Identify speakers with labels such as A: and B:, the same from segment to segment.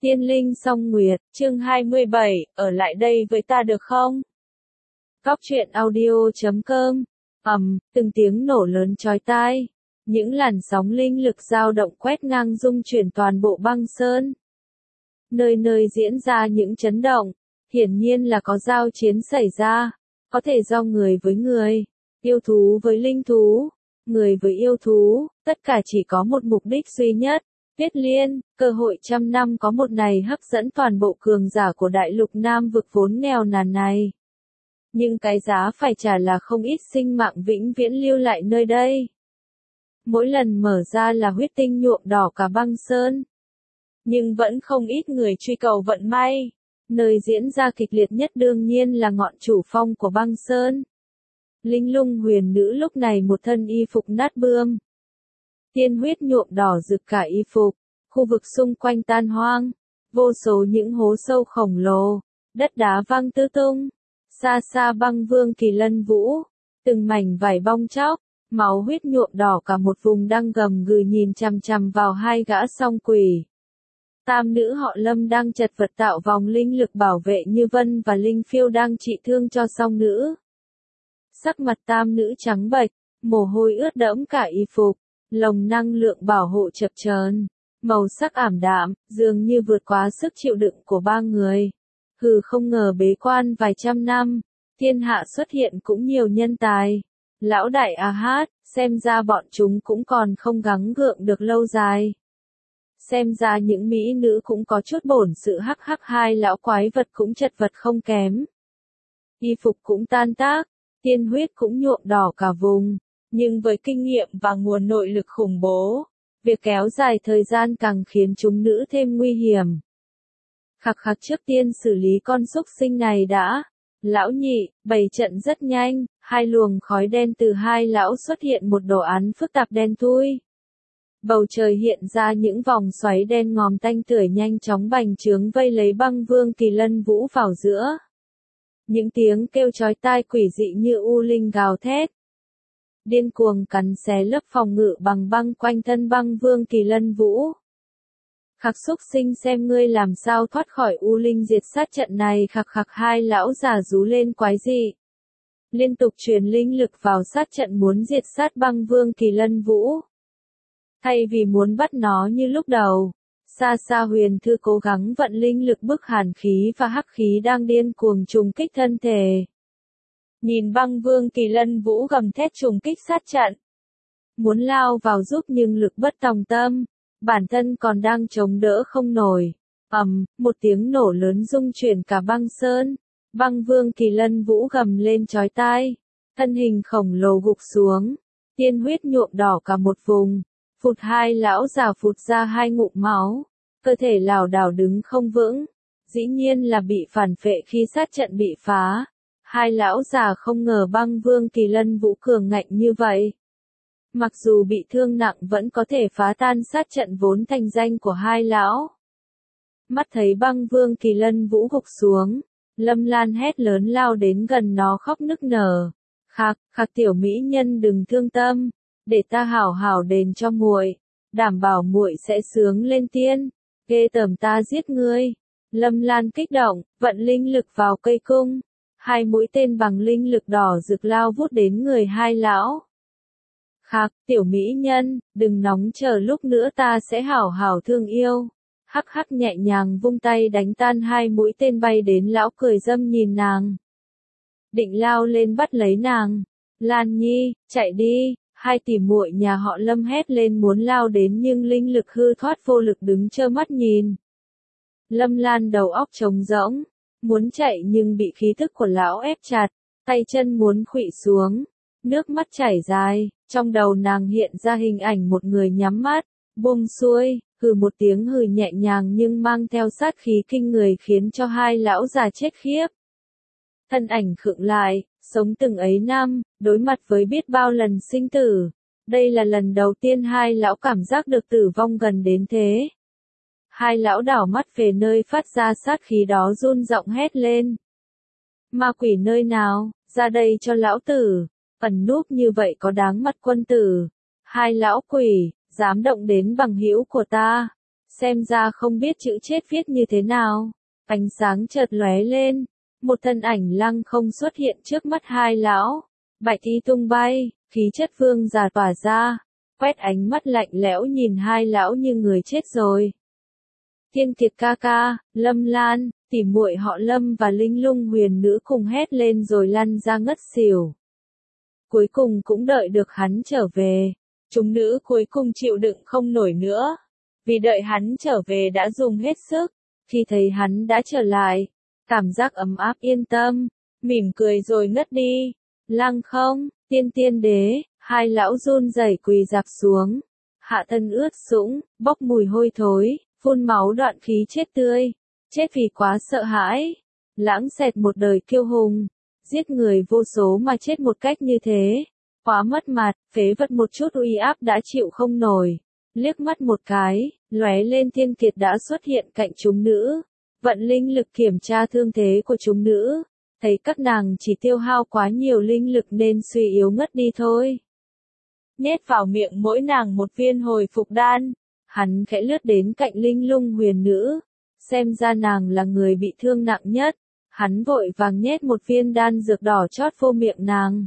A: Tiên Linh Song Nguyệt, chương 27, ở lại đây với ta được không? Góc truyện audio.com. Từng tiếng nổ lớn chói tai. Những làn sóng linh lực dao động quét ngang dung chuyển toàn bộ băng sơn. Nơi nơi diễn ra những chấn động, hiển nhiên là có giao chiến xảy ra, có thể do người với người, yêu thú với linh thú, người với yêu thú, tất cả chỉ có một mục đích duy nhất. Tuyết Liên, cơ hội trăm năm có một này hấp dẫn toàn bộ cường giả của đại lục Nam vực vốn nghèo nàn này. Nhưng cái giá phải trả là không ít sinh mạng vĩnh viễn lưu lại nơi đây. Mỗi lần mở ra là huyết tinh nhuộm đỏ cả băng sơn. Nhưng vẫn không ít người truy cầu vận may. Nơi diễn ra kịch liệt nhất đương nhiên là ngọn chủ phong của băng sơn. Linh Lung huyền nữ lúc này một thân y phục nát bươm. Tiên huyết nhuộm đỏ rực cả y phục, khu vực xung quanh tan hoang, vô số những hố sâu khổng lồ, đất đá văng tứ tung, xa xa băng vương kỳ lân vũ, từng mảnh vải bong chóc, máu huyết nhuộm đỏ cả một vùng đang gầm gừ nhìn chằm chằm vào hai gã song quỷ. Tam nữ họ Lâm đang chật vật tạo vòng linh lực bảo vệ Như Vân và Linh Phiêu đang trị thương cho song nữ. Sắc mặt tam nữ trắng bệch, mồ hôi ướt đẫm cả y phục. Lồng năng lượng bảo hộ chập chờn, màu sắc ảm đạm, dường như vượt quá sức chịu đựng của ba người. Không ngờ bế quan vài trăm năm, thiên hạ xuất hiện cũng nhiều nhân tài. Lão đại hát, xem ra bọn chúng cũng còn không gắng gượng được lâu dài. Xem ra những mỹ nữ cũng có chút bổn sự hắc hai lão quái vật cũng chật vật không kém. Y phục cũng tan tác, tiên huyết cũng nhuộm đỏ cả vùng. Nhưng với kinh nghiệm và nguồn nội lực khủng bố, việc kéo dài thời gian càng khiến chúng nữ thêm nguy hiểm. Khắc trước tiên xử lý con súc sinh này đã. Lão nhị, bày trận rất nhanh, hai luồng khói đen từ hai lão xuất hiện một đồ án phức tạp đen thui. Bầu trời hiện ra những vòng xoáy đen ngòm tanh tưởi nhanh chóng bành trướng vây lấy băng vương kỳ lân vũ vào giữa. Những tiếng kêu chói tai quỷ dị như u linh gào thét. Điên cuồng cắn xé lớp phòng ngự bằng băng quanh thân băng vương kỳ lân vũ. Khắc xúc sinh xem ngươi làm sao thoát khỏi u linh diệt sát trận này. Khắc hai lão già rú lên quái dị. Liên tục truyền linh lực vào sát trận muốn diệt sát băng vương kỳ lân vũ. Thay vì muốn bắt nó như lúc đầu, xa xa huyền thư cố gắng vận linh lực bức hàn khí và hắc khí đang điên cuồng trùng kích thân thể. Nhìn băng vương kỳ lân vũ gầm thét trùng kích sát trận. Muốn lao vào giúp nhưng lực bất tòng tâm. Bản thân còn đang chống đỡ không nổi. Một tiếng nổ lớn rung chuyển cả băng sơn. Băng vương kỳ lân vũ gầm lên chói tai. Thân hình khổng lồ gục xuống. Tiên huyết nhuộm đỏ cả một vùng. Phụt hai lão già phụt ra hai ngụm máu. Cơ thể lảo đảo đứng không vững. Dĩ nhiên là bị phản phệ khi sát trận bị phá. Hai lão già không ngờ băng vương kỳ lân vũ cường ngạnh như vậy. Mặc dù bị thương nặng vẫn có thể phá tan sát trận vốn thành danh của hai lão. Mắt thấy băng vương kỳ lân vũ gục xuống, Lâm Lan hét lớn lao đến gần nó khóc nức nở. Khắc tiểu mỹ nhân đừng thương tâm, để ta hảo hảo đền cho muội, đảm bảo muội sẽ sướng lên tiên. Ghê tởm ta giết ngươi. Lâm Lan kích động, vận linh lực vào cây cung. Hai mũi tên bằng linh lực đỏ rực lao vút đến người hai lão. Tiểu mỹ nhân, đừng nóng chờ lúc nữa ta sẽ hảo hảo thương yêu. Hắc nhẹ nhàng vung tay đánh tan hai mũi tên bay đến lão cười dâm nhìn nàng. Định lao lên bắt lấy nàng. Lan Nhi, chạy đi, hai tỷ muội nhà họ Lâm hét lên muốn lao đến nhưng linh lực hư thoát vô lực đứng trơ mắt nhìn. Lâm Lan đầu óc trống rỗng. Muốn chạy nhưng bị khí thức của lão ép chặt, tay chân muốn khuỵu xuống, nước mắt chảy dài, trong đầu nàng hiện ra hình ảnh một người nhắm mắt, buông xuôi, một tiếng hừ nhẹ nhàng nhưng mang theo sát khí kinh người khiến cho hai lão già chết khiếp. Thân ảnh khựng lại, sống từng ấy năm, đối mặt với biết bao lần sinh tử, đây là lần đầu tiên hai lão cảm giác được tử vong gần đến thế. Hai lão đảo mắt về nơi phát ra sát khí đó run giọng hét lên. Ma quỷ nơi nào, ra đây cho lão tử, ẩn núp như vậy có đáng mặt quân tử. Hai lão quỷ, dám động đến bằng hữu của ta. xem ra không biết chữ chết viết như thế nào. Ánh sáng chợt lóe lên, một thân ảnh lăng không xuất hiện trước mắt hai lão. Bạch y tung bay, khí chất vương giả tỏa ra, quét ánh mắt lạnh lẽo nhìn hai lão như người chết rồi. Thiên Kiệt ca ca, Lâm Lan, tỉ muội họ Lâm và Linh Lung huyền nữ cùng hét lên rồi lăn ra ngất xỉu. Cuối cùng cũng đợi được hắn trở về. Chúng nữ cuối cùng chịu đựng không nổi nữa. Vì đợi hắn trở về đã dùng hết sức. Khi thấy hắn đã trở lại, cảm giác ấm áp yên tâm, mỉm cười rồi ngất đi. Lăng không, tiên đế, hai lão run rẩy quỳ rạp xuống. Hạ thân ướt sũng, bốc mùi hôi thối, phun máu đoạn khí chết tươi. Chết vì quá sợ hãi. Lãng xẹt một đời kiêu hùng. Giết người vô số mà chết một cách như thế. Quá mất mặt, phế vật một chút uy áp đã chịu không nổi. Liếc mắt một cái, lóe lên Thiên Kiệt đã xuất hiện cạnh chúng nữ. Vận linh lực kiểm tra thương thế của chúng nữ. Thấy các nàng chỉ tiêu hao quá nhiều linh lực nên suy yếu ngất đi thôi. Nhét vào miệng mỗi nàng một viên hồi phục đan. Hắn khẽ lướt đến cạnh Linh Lung huyền nữ. Xem ra nàng là người bị thương nặng nhất. Hắn vội vàng nhét một viên đan dược đỏ chót vô miệng nàng.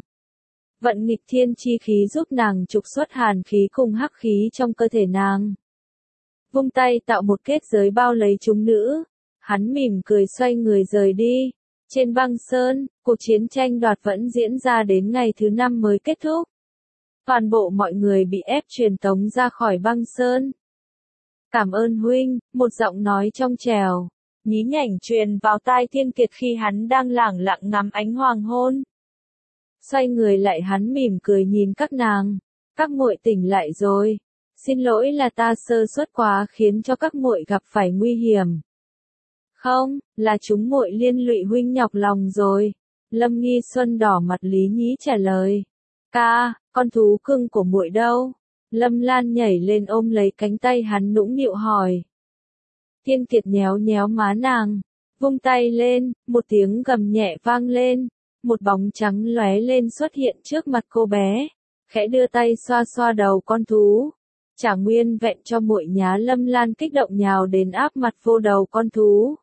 A: Vận nghịch thiên chi khí giúp nàng trục xuất hàn khí cùng hắc khí trong cơ thể nàng. Vung tay tạo một kết giới bao lấy chúng nữ. Hắn mỉm cười xoay người rời đi. Trên băng sơn, cuộc chiến tranh đoạt vẫn diễn ra đến ngày thứ 5 mới kết thúc. Toàn bộ mọi người bị ép truyền tống ra khỏi băng sơn. Cảm ơn huynh, một giọng nói trong trẻo, nhí nhảnh truyền vào tai Thiên Kiệt khi hắn đang lẳng lặng ngắm ánh hoàng hôn. Xoay người lại hắn mỉm cười nhìn các nàng. Các muội tỉnh lại rồi. Xin lỗi là ta sơ suất quá khiến cho các muội gặp phải nguy hiểm. Không, là chúng muội liên lụy huynh nhọc lòng rồi. Lâm Nghi Xuân đỏ mặt lý nhí trả lời. Ca, con thú cưng của muội đâu? Lâm Lan nhảy lên ôm lấy cánh tay hắn nũng nịu hỏi. Thiên Kiệt nhéo nhéo má nàng, vung tay lên, một tiếng gầm nhẹ vang lên, một bóng trắng lóe lên xuất hiện trước mặt cô bé, khẽ đưa tay xoa xoa đầu con thú. Trả nguyên vẹn cho muội nhá. Lâm Lan kích động nhào đến áp mặt vô đầu con thú.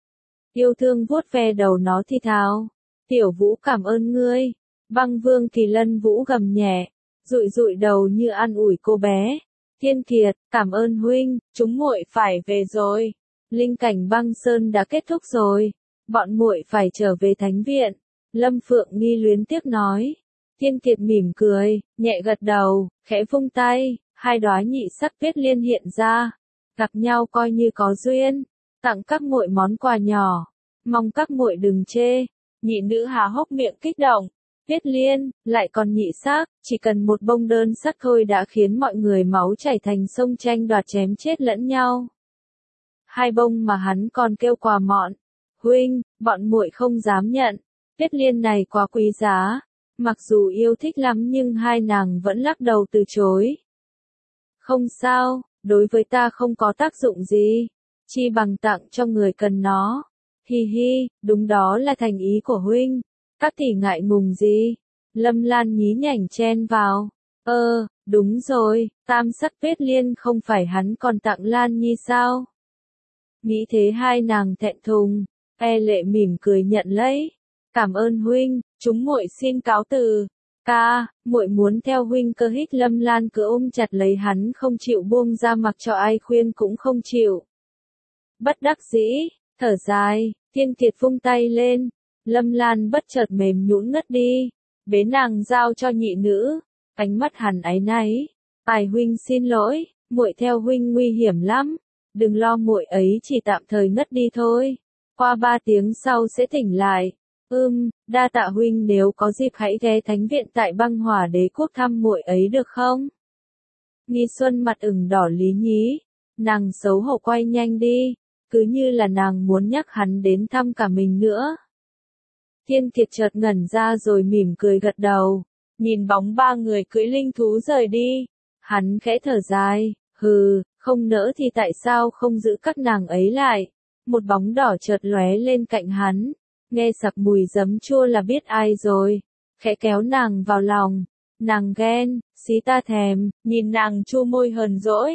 A: Yêu thương vuốt ve đầu nó thì thào. Tiểu Vũ cảm ơn ngươi. Băng Vương Kỳ Lân Vũ gầm nhẹ, dụi dụi đầu như an ủi cô bé. Thiên Kiệt, cảm ơn huynh, chúng muội phải về rồi. Linh cảnh băng sơn đã kết thúc rồi. Bọn muội phải trở về thánh viện. Lâm Phượng Nghi luyến tiếc nói. Thiên Kiệt mỉm cười, nhẹ gật đầu, khẽ vung tay, hai đóa nhị sắc tuyết liên hiện ra. Gặp nhau coi như có duyên. Tặng các muội món quà nhỏ. Mong các muội đừng chê. Nhị nữ há hốc miệng kích động. Tuyết liên, lại còn nhị sắc, chỉ cần một bông đơn sắc thôi đã khiến mọi người máu chảy thành sông tranh đoạt chém chết lẫn nhau. Hai bông mà hắn còn kêu quà mọn. Huynh, bọn muội không dám nhận. Tuyết liên này quá quý giá. Mặc dù yêu thích lắm nhưng hai nàng vẫn lắc đầu từ chối. Không sao, đối với ta không có tác dụng gì. Chi bằng tặng cho người cần nó. Hi hi, đúng đó là thành ý của huynh. Các tỷ ngại ngùng gì? Lâm Lan nhí nhảnh chen vào. Đúng rồi, tam sắc tuyết liên không phải hắn còn tặng Lan Nhi sao? Nghĩ thế hai nàng thẹn thùng. Lệ mỉm cười nhận lấy. Cảm ơn huynh, chúng muội xin cáo từ. Ca, muội muốn theo huynh cơ hích. Lâm Lan cứ ôm chặt lấy hắn không chịu buông ra, mặc cho ai khuyên cũng không chịu. Bất đắc dĩ, thở dài, Thiên Kiệt vung tay lên. Lâm Lan bất chợt mềm nhũn ngất đi. Bế nàng giao cho nhị nữ. Ánh mắt hắn áy náy. Tài huynh xin lỗi, muội theo huynh nguy hiểm lắm. Đừng lo, muội ấy chỉ tạm thời ngất đi thôi. Qua 3 tiếng sau sẽ tỉnh lại. Đa tạ huynh, nếu có dịp hãy ghé thánh viện tại Băng Hỏa Đế quốc thăm muội ấy được không? Nghi Xuân mặt ửng đỏ lý nhí. Nàng xấu hổ quay nhanh đi. Cứ như là nàng muốn nhắc hắn đến thăm cả mình nữa. Thiên Kiệt chợt ngẩn ra rồi mỉm cười gật đầu. Nhìn bóng 3 người cưỡi linh thú rời đi. Hắn khẽ thở dài. Không nỡ thì tại sao không giữ các nàng ấy lại. Một bóng đỏ chợt lóe lên cạnh hắn. Nghe sặc mùi giấm chua là biết ai rồi. Khẽ kéo nàng vào lòng. Nàng ghen, xí ta thèm, nhìn nàng chu môi hờn dỗi.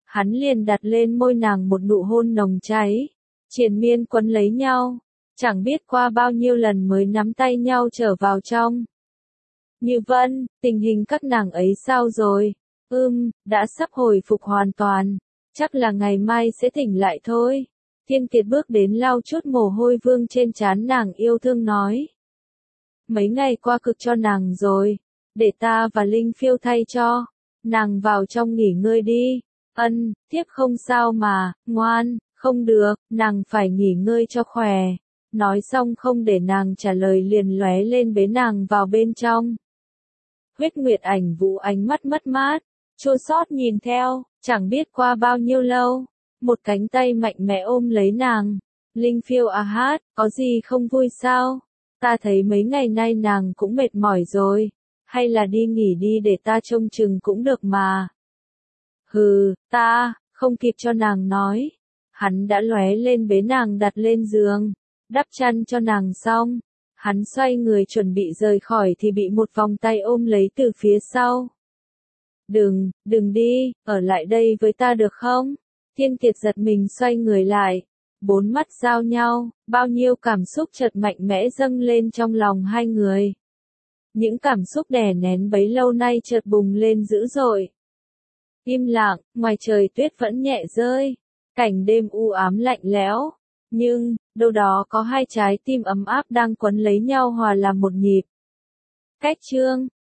A: hắn liền đặt lên môi nàng một nụ hôn nồng cháy, triền miên quấn lấy nhau, chẳng biết qua bao nhiêu lần mới nắm tay nhau trở vào trong. Như Vân, tình hình các nàng ấy sao rồi? Đã sắp hồi phục hoàn toàn, chắc là ngày mai sẽ tỉnh lại thôi. Thiên Kiệt bước đến lau chút mồ hôi vương trên trán nàng yêu thương nói. Mấy ngày qua cực cho nàng rồi, để ta và Linh Phiêu thay cho, nàng vào trong nghỉ ngơi đi. Thiếp không sao mà, ngoan, không được, nàng phải nghỉ ngơi cho khỏe. Nói xong không để nàng trả lời liền lóe lên bế nàng vào bên trong. Huyết Nguyệt Ảnh Vũ ánh mắt mất mát, chua xót nhìn theo, chẳng biết qua bao nhiêu lâu, một cánh tay mạnh mẽ ôm lấy nàng. Linh Phiêu à hát, có gì không vui sao? Ta thấy mấy ngày nay nàng cũng mệt mỏi rồi, hay là đi nghỉ đi để ta trông chừng cũng được mà. Ta, không kịp cho nàng nói. Hắn đã lóe lên bế nàng đặt lên giường, đắp chăn cho nàng xong. Hắn xoay người chuẩn bị rời khỏi thì bị một vòng tay ôm lấy từ phía sau. Đừng đi, ở lại đây với ta được không? Thiên Kiệt giật mình xoay người lại. Bốn mắt giao nhau, bao nhiêu cảm xúc chợt mạnh mẽ dâng lên trong lòng hai người. Những cảm xúc đè nén bấy lâu nay chợt bùng lên dữ dội. Im lặng, ngoài trời tuyết vẫn nhẹ rơi, cảnh đêm u ám lạnh lẽo, nhưng đâu đó có hai trái tim ấm áp đang quấn lấy nhau hòa làm một nhịp. Cách chương